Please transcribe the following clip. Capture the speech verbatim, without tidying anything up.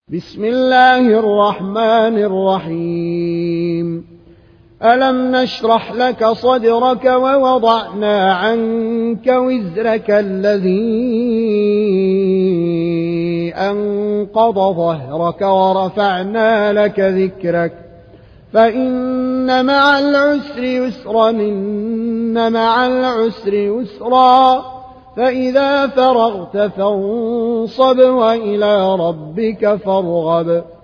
بسم الله الرحمن الرحيم ألم نشرح لك صدرك ووضعنا عنك وزرك الذي أنقض ظهرك ورفعنا لك ذكرك فإن مع العسر يسرا إن مع العسر يسرا فإذا فرغت فانصب وإلى ربك فارغب